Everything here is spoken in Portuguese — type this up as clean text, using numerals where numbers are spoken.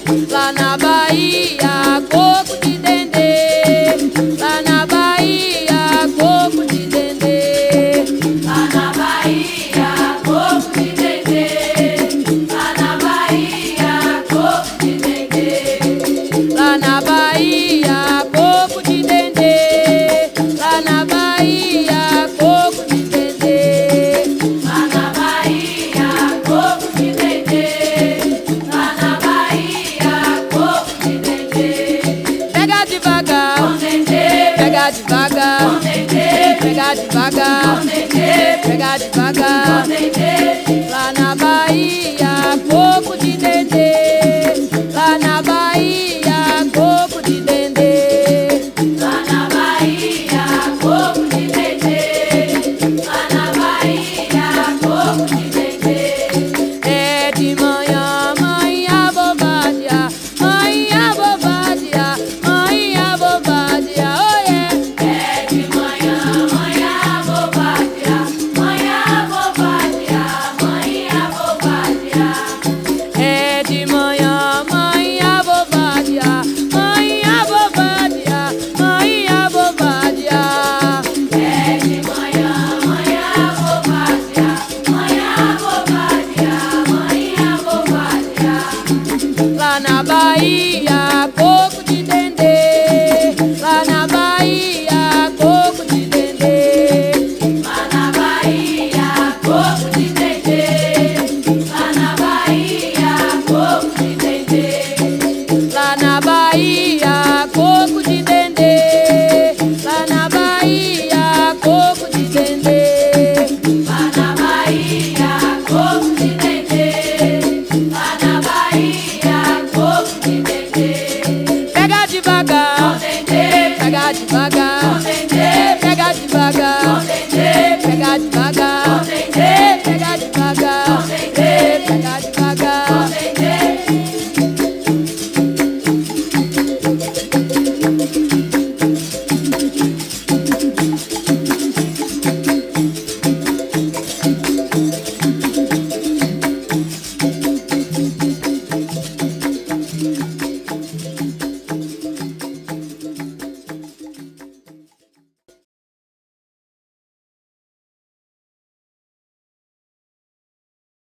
Lá na Bahia, coco de dendê. Lá na Bahia, coco de dendê. Lá na Bahia, coco de dendê. Lá na Bahia, coco de dendê. Lá na Bahia, coco de dendê. Lá na Bahia, coco de dendê. Lá na Bahia, coco de dendê. Lá na Bahia, coco de dendê. Pega devagar, Com dendê, pega devagar, com dendê, pega devagar, com dendê, pega devagar. com dendê. Lá na Bahia, coco de dendê. Lá na Bahia, coco de dendê. Lá na Bahia, coco de dendê. Lá na Bahia, coco de dendê. É de manhã, mãe abobadia, mãe abobadia, mãe abobadia, oh yeah. É de manhã, manhã bobadia, manhã bobadia, manhã bobadia. É de manhã, mãe abobadia, mãe abobadia, mãe abobadia. É de manhã, manhã bobadia, manhã bobadia, manhã bobadia. Lá na Bahia, coco de